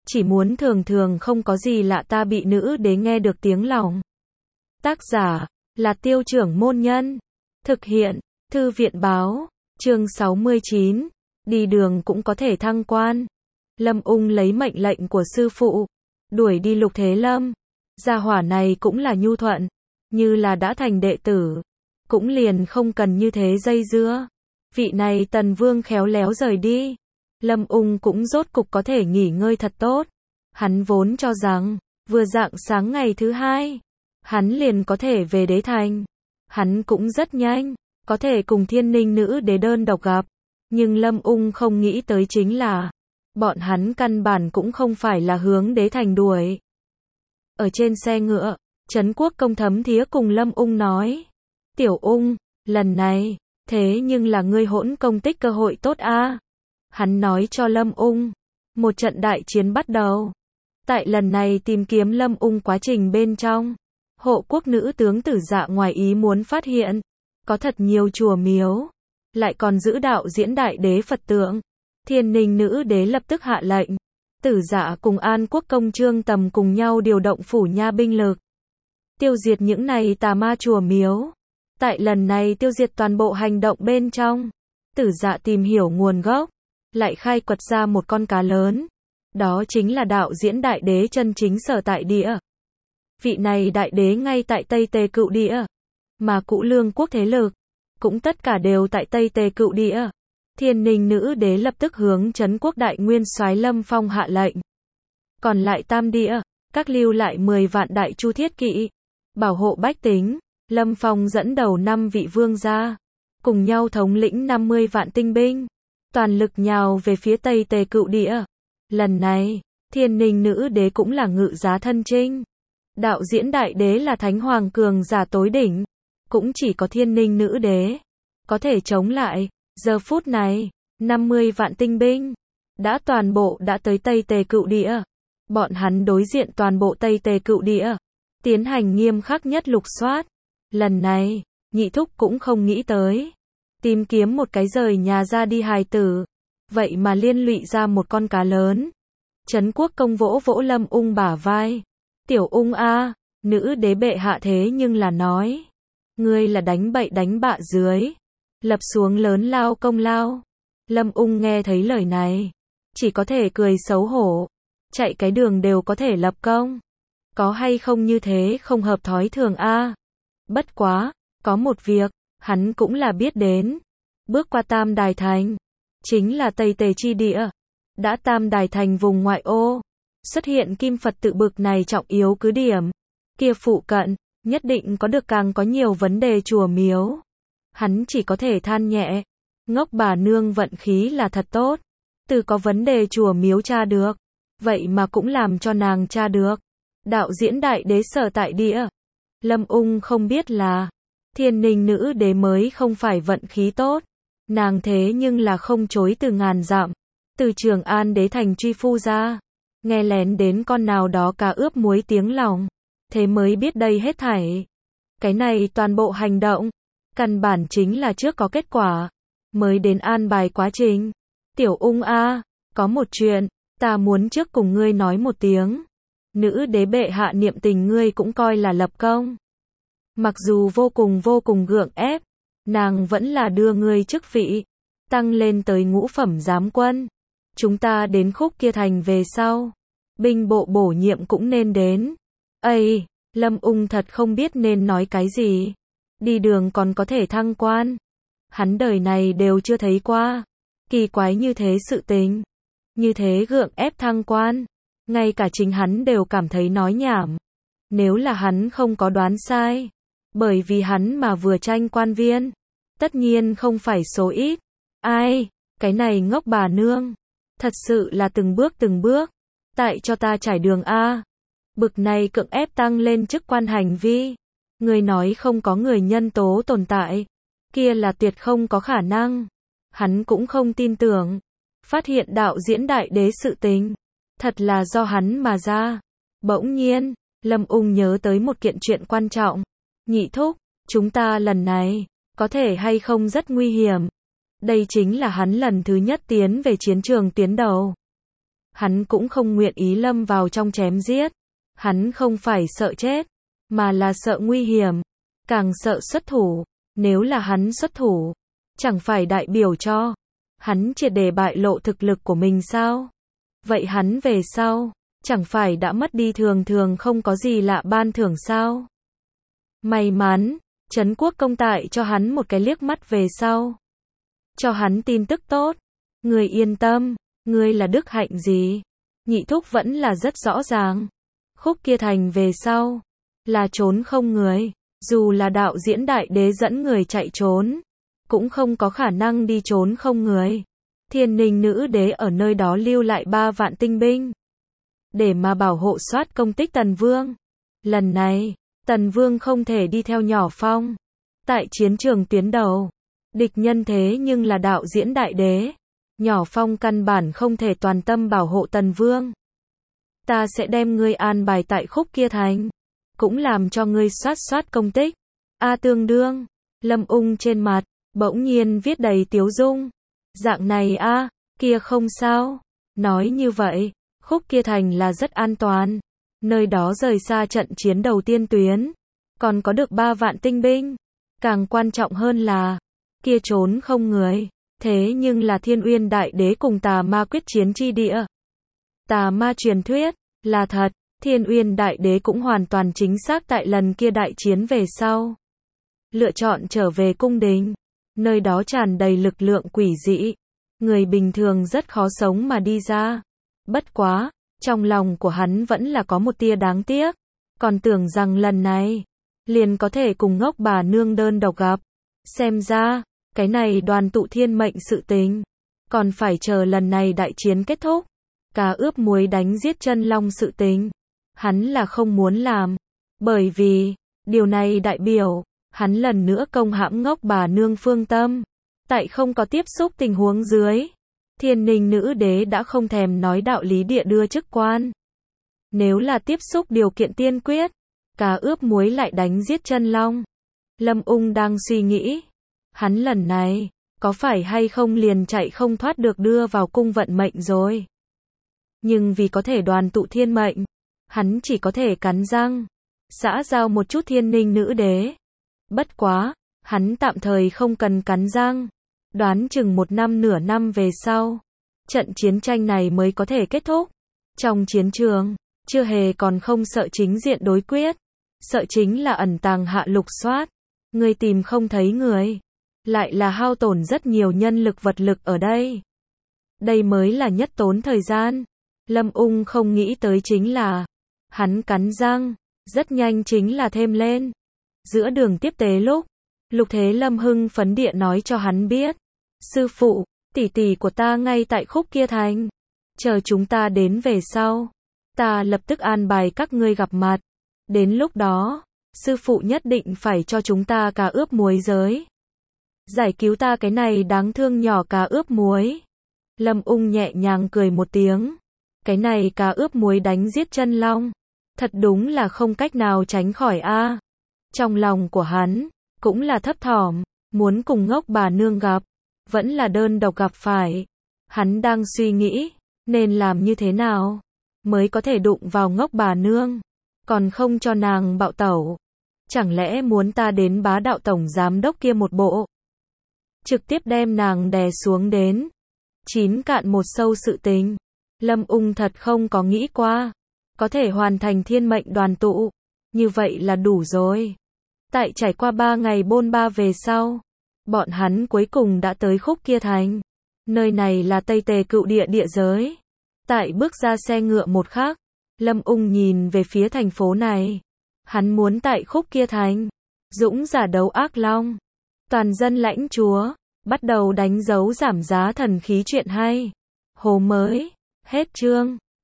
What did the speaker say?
chỉ muốn thường thường không có gì lạ ta bị nữ đế nghe được tiếng lòng. Tác giả là Tiêu Trưởng Môn Nhân. Thực hiện Thư viện Báo. Chương 69. Đi đường cũng có thể thăng quan. Lâm Ung lấy mệnh lệnh của sư phụ, đuổi đi Lục Thế Lâm. Gia hỏa này cũng là nhu thuận, như là đã thành đệ tử, cũng liền không cần như thế dây dưa. Vị này Tần Vương khéo léo rời đi, Lâm Ung cũng rốt cục có thể nghỉ ngơi thật tốt. Hắn vốn cho rằng, vừa rạng sáng ngày thứ hai, hắn liền có thể về đế thành. Hắn cũng rất nhanh, có thể cùng Thiên Ninh nữ đế đơn độc gặp. Nhưng Lâm Ung không nghĩ tới chính là, bọn hắn căn bản cũng không phải là hướng đế thành đuổi. Ở trên xe ngựa, Trấn Quốc Công thấm thía cùng Lâm Ung nói. Tiểu Ung, lần này, thế nhưng là ngươi hỗn công tích cơ hội tốt a. Hắn nói cho Lâm Ung, một trận đại chiến bắt đầu. Tại lần này tìm kiếm Lâm Ung quá trình bên trong, hộ quốc nữ tướng Tử Dạ ngoài ý muốn phát hiện, có thật nhiều chùa miếu, lại còn giữ đạo diễn đại đế Phật tượng. Thiên Ninh nữ đế lập tức hạ lệnh, Tử Dạ cùng An Quốc công Trương Tầm cùng nhau điều động phủ nha binh lực, tiêu diệt những này tà ma chùa miếu. Tại lần này tiêu diệt toàn bộ hành động bên trong, Tử Dạ tìm hiểu nguồn gốc, lại khai quật ra một con cá lớn. Đó chính là đạo diễn đại đế chân chính sở tại địa. Vị này đại đế ngay tại Tây Tề Cựu Địa, mà Cũ Lương quốc thế lực cũng tất cả đều tại Tây Tề Cựu Địa. Thiên Ninh nữ đế lập tức hướng Trấn Quốc đại nguyên soái Lâm Phong hạ lệnh. Còn lại Tam Địa, các lưu lại 10 vạn đại chu thiết kỵ, bảo hộ bách tính. Lâm Phong dẫn đầu 5 vị vương gia, cùng nhau thống lĩnh 50 vạn tinh binh, toàn lực nhào về phía Tây Tề Cựu Địa. Lần này, Thiên Ninh nữ đế cũng là ngự giá thân chinh. Đạo diễn đại đế là thánh hoàng cường giả tối đỉnh, cũng chỉ có Thiên Ninh nữ đế có thể chống lại. Giờ phút này, 50 vạn tinh binh đã toàn bộ đã tới Tây Tề Cựu Địa. Bọn hắn đối diện toàn bộ Tây Tề Cựu Địa, tiến hành nghiêm khắc nhất lục soát. Lần này, Nhị Thúc cũng không nghĩ tới, tìm kiếm một cái rời nhà ra đi hài tử, vậy mà liên lụy ra một con cá lớn. Trấn Quốc công vỗ vỗ Lâm Ung bả vai. Tiểu Ung a, nữ đế bệ hạ thế nhưng là nói, ngươi là đánh bậy đánh bạ dưới, lập xuống lớn lao công lao. Lâm Ung nghe thấy lời này, chỉ có thể cười xấu hổ. Chạy cái đường đều có thể lập công, có hay không như thế không hợp thói thường a. Bất quá, có một việc, hắn cũng là biết đến. Bước qua Tam Đài Thành, chính là Tây Tề chi địa. Đã Tam Đài Thành vùng ngoại ô, xuất hiện Kim Phật tự bực này trọng yếu cứ điểm, kia phụ cận, nhất định có được càng có nhiều vấn đề chùa miếu. Hắn chỉ có thể than nhẹ, ngốc bà nương vận khí là thật tốt, từ có vấn đề chùa miếu tra được, vậy mà cũng làm cho nàng tra được. Đạo diễn đại đế sở tại địa. Lâm Ung không biết là, Thiên Ninh nữ đế mới không phải vận khí tốt, nàng thế nhưng là không chối từ ngàn dặm, từ Trường An đế thành truy phu ra, nghe lén đến con nào đó cá ướp muối tiếng lòng, thế mới biết đây hết thảy. Cái này toàn bộ hành động, căn bản chính là trước có kết quả, mới đến an bài quá trình. Tiểu Ung a, có một chuyện, ta muốn trước cùng ngươi nói một tiếng. Nữ đế bệ hạ niệm tình ngươi cũng coi là lập công. Mặc dù vô cùng gượng ép, nàng vẫn là đưa ngươi chức vị, tăng lên tới ngũ phẩm giám quân. Chúng ta đến khúc kia thành về sau, binh bộ bổ nhiệm cũng nên đến. Ây, Lâm Ung thật không biết nên nói cái gì. Đi đường còn có thể thăng quan. Hắn đời này đều chưa thấy qua. Kỳ quái như thế sự tình. Như thế gượng ép thăng quan. Ngay cả chính hắn đều cảm thấy nói nhảm. Nếu là hắn không có đoán sai. Bởi vì hắn mà vừa tranh quan viên. Tất nhiên không phải số ít. Ai, cái này ngốc bà nương. Thật sự là từng bước. Tại cho ta trải đường a. Bực này cưỡng ép tăng lên chức quan hành vi. Người nói không có người nhân tố tồn tại. Kia là tuyệt không có khả năng. Hắn cũng không tin tưởng. Phát hiện đạo diễn đại đế sự tình. Thật là do hắn mà ra. Bỗng nhiên, Lâm Ung nhớ tới một kiện chuyện quan trọng. Nhị Thúc, chúng ta lần này, có thể hay không rất nguy hiểm. Đây chính là hắn lần thứ nhất tiến về chiến trường tuyến đầu. hắn cũng không nguyện ý lâm vào trong chém giết. Hắn không phải sợ chết, mà là sợ nguy hiểm, càng sợ xuất thủ. Nếu là hắn xuất thủ, chẳng phải đại biểu cho hắn triệt để bại lộ thực lực của mình sao? Vậy hắn về sau, chẳng phải đã mất đi thường thường không có gì lạ ban thưởng sao? May mắn, Trấn Quốc công tại cho hắn một cái liếc mắt về sau. Cho hắn tin tức tốt. Ngươi yên tâm, ngươi là đức hạnh gì? Nhị thúc vẫn là rất rõ ràng. Khúc kia thành về sau, là trốn không người. Dù là đạo diễn đại đế dẫn người chạy trốn, cũng không có khả năng đi trốn không người. Thiên Ninh nữ đế ở nơi đó lưu lại 3 vạn tinh binh, để mà bảo hộ soát công tích Tần Vương. Lần này, Tần Vương không thể đi theo Nhỏ Phong. Tại chiến trường tuyến đầu, địch nhân thế nhưng là đạo diễn đại đế. Nhỏ Phong căn bản không thể toàn tâm bảo hộ Tần Vương. Ta sẽ đem ngươi an bài tại khúc kia thành, cũng làm cho ngươi soát công tích. Tương đương, Lâm Ung trên mặt, bỗng nhiên viết đầy tiếu dung. Dạng này kia không sao. Nói như vậy, khúc kia thành là rất an toàn. Nơi đó rời xa trận chiến đầu tiên tuyến, còn có được 3 vạn tinh binh. Càng quan trọng hơn là, kia trốn không người, thế nhưng là Thiên Uyên Đại Đế cùng tà ma quyết chiến chi địa. Tà ma truyền thuyết, là thật, Thiên Uyên Đại Đế cũng hoàn toàn chính xác tại lần kia đại chiến về sau. Lựa chọn trở về cung đình, nơi đó tràn đầy lực lượng quỷ dị. Người bình thường rất khó sống mà đi ra. Bất quá, trong lòng của hắn vẫn là có một tia đáng tiếc. Còn tưởng rằng lần này, liền có thể cùng ngốc bà nương đơn độc gặp. Xem ra, cái này đoàn tụ thiên mệnh sự tình, còn phải chờ lần này đại chiến kết thúc. Cá ướp muối đánh giết chân long sự tình, hắn là không muốn làm. Bởi vì, điều này đại biểu, hắn lần nữa công hãm ngốc bà nương Phương Tâm. Tại không có tiếp xúc tình huống dưới, Thiên Ninh nữ đế đã không thèm nói đạo lý địa đưa chức quan. Nếu là tiếp xúc điều kiện tiên quyết, cá ướp muối lại đánh giết chân long. Lâm Ung đang suy nghĩ, hắn lần này, có phải hay không liền chạy không thoát được đưa vào cung vận mệnh rồi. Nhưng vì có thể đoàn tụ thiên mệnh, hắn chỉ có thể cắn răng, xã giao một chút Thiên Ninh nữ đế. Bất quá, hắn tạm thời không cần cắn răng. Đoán chừng 1 năm nửa năm về sau, trận chiến tranh này mới có thể kết thúc. Trong chiến trường, chưa hề còn không sợ chính diện đối quyết. Sợ chính là ẩn tàng hạ lục soát. Người tìm không thấy người. Lại là hao tổn rất nhiều nhân lực vật lực ở đây. Đây mới là nhất tốn thời gian. Lâm Ung không nghĩ tới chính là, hắn cắn răng, rất nhanh chính là thêm lên. Giữa đường tiếp tế lúc, Lục Thế Lâm hưng phấn địa nói cho hắn biết. Sư phụ, tỷ tỷ của ta ngay tại khúc kia thành. Chờ chúng ta đến về sau, ta lập tức an bài các ngươi gặp mặt. Đến lúc đó, sư phụ nhất định phải cho chúng ta cá ướp muối giới. Giải cứu ta cái này đáng thương nhỏ cá ướp muối. Lâm Ung nhẹ nhàng cười một tiếng. Cái này cá ướp muối đánh giết chân long. Thật đúng là không cách nào tránh khỏi Trong lòng của hắn, cũng là thấp thỏm, muốn cùng ngốc bà nương gặp, vẫn là đơn độc gặp phải. Hắn đang suy nghĩ, nên làm như thế nào, mới có thể đụng vào ngốc bà nương, còn không cho nàng bạo tẩu. Chẳng lẽ muốn ta đến bá đạo tổng giám đốc kia một bộ, trực tiếp đem nàng đè xuống đến 9 cạn một sâu sự tình. Lâm Ung thật không có nghĩ qua, có thể hoàn thành thiên mệnh đoàn tụ, như vậy là đủ rồi. Tại trải qua 3 ngày bôn ba về sau, bọn hắn cuối cùng đã tới khúc kia thành. Nơi này là Tây Tề Cựu địa địa giới. Tại bước ra xe ngựa một khắc, Lâm Ung nhìn về phía thành phố này. Hắn muốn tại khúc kia thành, dũng giả đấu ác long, toàn dân lãnh chúa, bắt đầu đánh dấu giảm giá thần khí chuyện hay. Hồ mới, hết chương.